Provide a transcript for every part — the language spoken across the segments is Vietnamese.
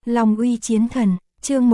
Long uy chiến thần, chương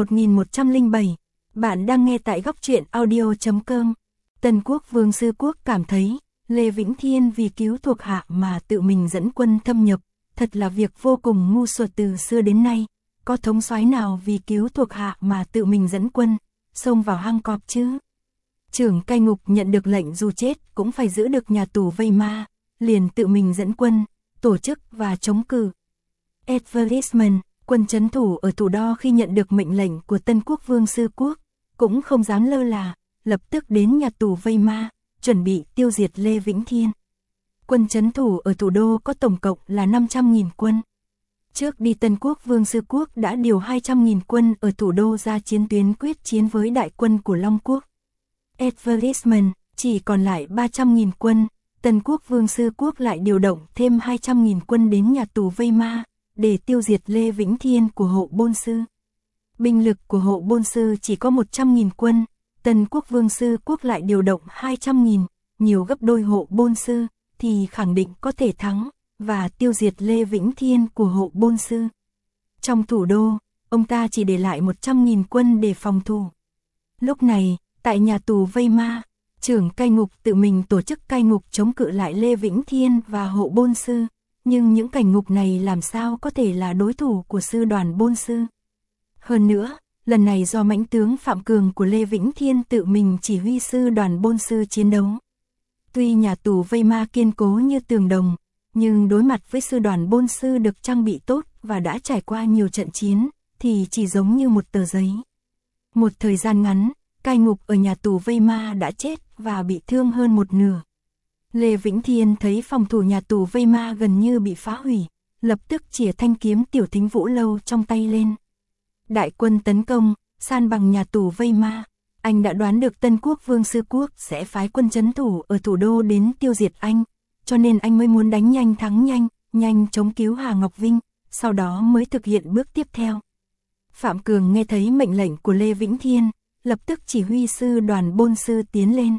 1107. Bạn đang nghe tại góc truyện audio.com. Tân Quốc Vương Sư Quốc cảm thấy, Lê Vĩnh Thiên vì cứu thuộc hạ mà tự mình dẫn quân thâm nhập, thật là việc vô cùng ngu xuẩn từ xưa đến nay. Có thống soái nào vì cứu thuộc hạ mà tự mình dẫn quân, xông vào hang cọp chứ? Trưởng cai ngục nhận được lệnh dù chết cũng phải giữ được nhà tù vây ma, liền tự mình dẫn quân, tổ chức và chống cự. Advertisement, quân trấn thủ ở thủ đô khi nhận được mệnh lệnh của Tân Quốc Vương Sư Quốc, cũng không dám lơ là, lập tức đến nhà tù vây ma, chuẩn bị tiêu diệt Lê Vĩnh Thiên. Quân trấn thủ ở thủ đô có tổng cộng là 500.000 quân. Trước đi Tân Quốc Vương Sư Quốc đã điều 200.000 quân ở thủ đô ra chiến tuyến quyết chiến với đại quân của Long Quốc. Advertisement, chỉ còn lại 300.000 quân, Tân Quốc Vương Sư Quốc lại điều động thêm 200.000 quân đến nhà tù vây ma, để tiêu diệt Lê Vĩnh Thiên của Hộ Bôn Sư. Binh lực của Hộ Bôn Sư chỉ có 100.000 quân, Tân Quốc Vương Sư Quốc lại điều động 200.000, nhiều gấp đôi Hộ Bôn Sư, thì khẳng định có thể thắng, và tiêu diệt Lê Vĩnh Thiên của Hộ Bôn Sư. Trong thủ đô, ông ta chỉ để lại 100.000 quân để phòng thủ. Lúc này, tại nhà tù vây ma, trưởng cai ngục tự mình tổ chức cai ngục chống cự lại Lê Vĩnh Thiên và Hộ Bôn Sư. Nhưng những cảnh ngục này làm sao có thể là đối thủ của sư đoàn Bôn Sư. Hơn nữa, lần này do mãnh tướng Phạm Cường của Lê Vĩnh Thiên tự mình chỉ huy sư đoàn Bôn Sư chiến đấu. Tuy nhà tù vây ma kiên cố như tường đồng, nhưng đối mặt với sư đoàn Bôn Sư được trang bị tốt và đã trải qua nhiều trận chiến, thì chỉ giống như một tờ giấy. Một thời gian ngắn, cai ngục ở nhà tù vây ma đã chết và bị thương hơn một nửa. Lê Vĩnh Thiên thấy phòng thủ nhà tù vây ma gần như bị phá hủy, lập tức chỉa thanh kiếm Tiểu Thính Vũ Lâu trong tay lên. Đại quân tấn công, san bằng nhà tù vây ma, anh đã đoán được Tân Quốc Vương Sư Quốc sẽ phái quân trấn thủ ở thủ đô đến tiêu diệt anh, cho nên anh mới muốn đánh nhanh thắng nhanh, nhanh chống cứu Hà Ngọc Vinh, sau đó mới thực hiện bước tiếp theo. Phạm Cường nghe thấy mệnh lệnh của Lê Vĩnh Thiên, lập tức chỉ huy sư đoàn Bôn Sư tiến lên.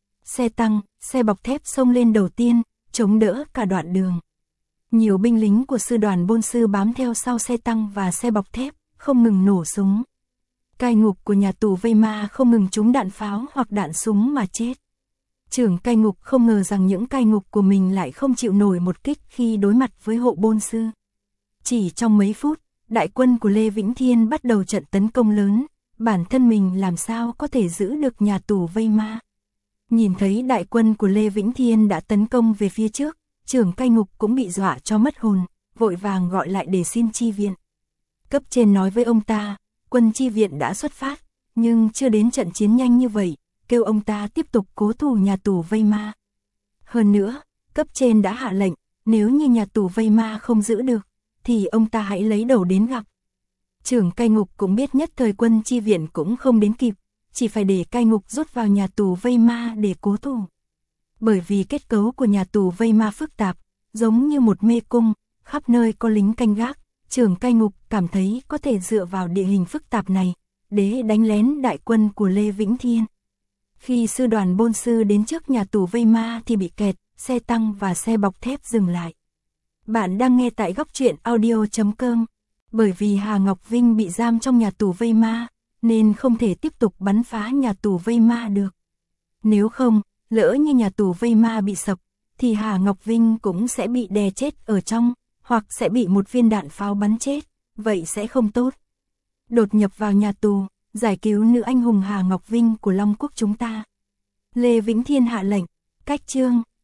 Xe tăng, xe bọc thép xông lên đầu tiên, chống đỡ cả đoạn đường. Nhiều binh lính của sư đoàn Bôn Sư bám theo sau xe tăng và xe bọc thép, không ngừng nổ súng. Cai ngục của nhà tù vây ma không ngừng trúng đạn pháo hoặc đạn súng mà chết. Trưởng cai ngục không ngờ rằng những cai ngục của mình lại không chịu nổi một kích khi đối mặt với Hộ Bôn Sư. Chỉ trong mấy phút, đại quân của Lê Vĩnh Thiên bắt đầu trận tấn công lớn, bản thân mình làm sao có thể giữ được nhà tù vây ma. Nhìn thấy đại quân của Lê Vĩnh Thiên đã tấn công về phía trước, trưởng cai ngục cũng bị dọa cho mất hồn, vội vàng gọi lại để xin chi viện. Cấp trên nói với ông ta, quân chi viện đã xuất phát, nhưng chưa đến trận chiến nhanh như vậy, kêu ông ta tiếp tục cố thủ nhà tù vây ma. Hơn nữa, cấp trên đã hạ lệnh, nếu như nhà tù vây ma không giữ được, thì ông ta hãy lấy đầu đến gặp. Trưởng cai ngục cũng biết nhất thời quân chi viện cũng không đến kịp, chỉ phải để cai ngục rút vào nhà tù vây ma để cố thủ. Bởi vì kết cấu của nhà tù vây ma phức tạp, giống như một mê cung, khắp nơi có lính canh gác, trưởng cai ngục cảm thấy có thể dựa vào địa hình phức tạp này, để đánh lén đại quân của Lê Vĩnh Thiên. Khi sư đoàn Bôn Sư đến trước nhà tù vây ma thì bị kẹt, xe tăng và xe bọc thép dừng lại. Bạn đang nghe tại góc truyện audio.com. Bởi vì Hà Ngọc Vinh bị giam trong nhà tù vây ma, nên không thể tiếp tục bắn phá nhà tù vây ma được. Nếu không, lỡ như nhà tù vây ma bị sập, thì Hà Ngọc Vinh cũng sẽ bị đè chết ở trong, hoặc sẽ bị một viên đạn pháo bắn chết, vậy sẽ không tốt. Đột nhập vào nhà tù, giải cứu nữ anh hùng Hà Ngọc Vinh của Long Quốc chúng ta. Lê Vĩnh Thiên hạ lệnh, cách chương,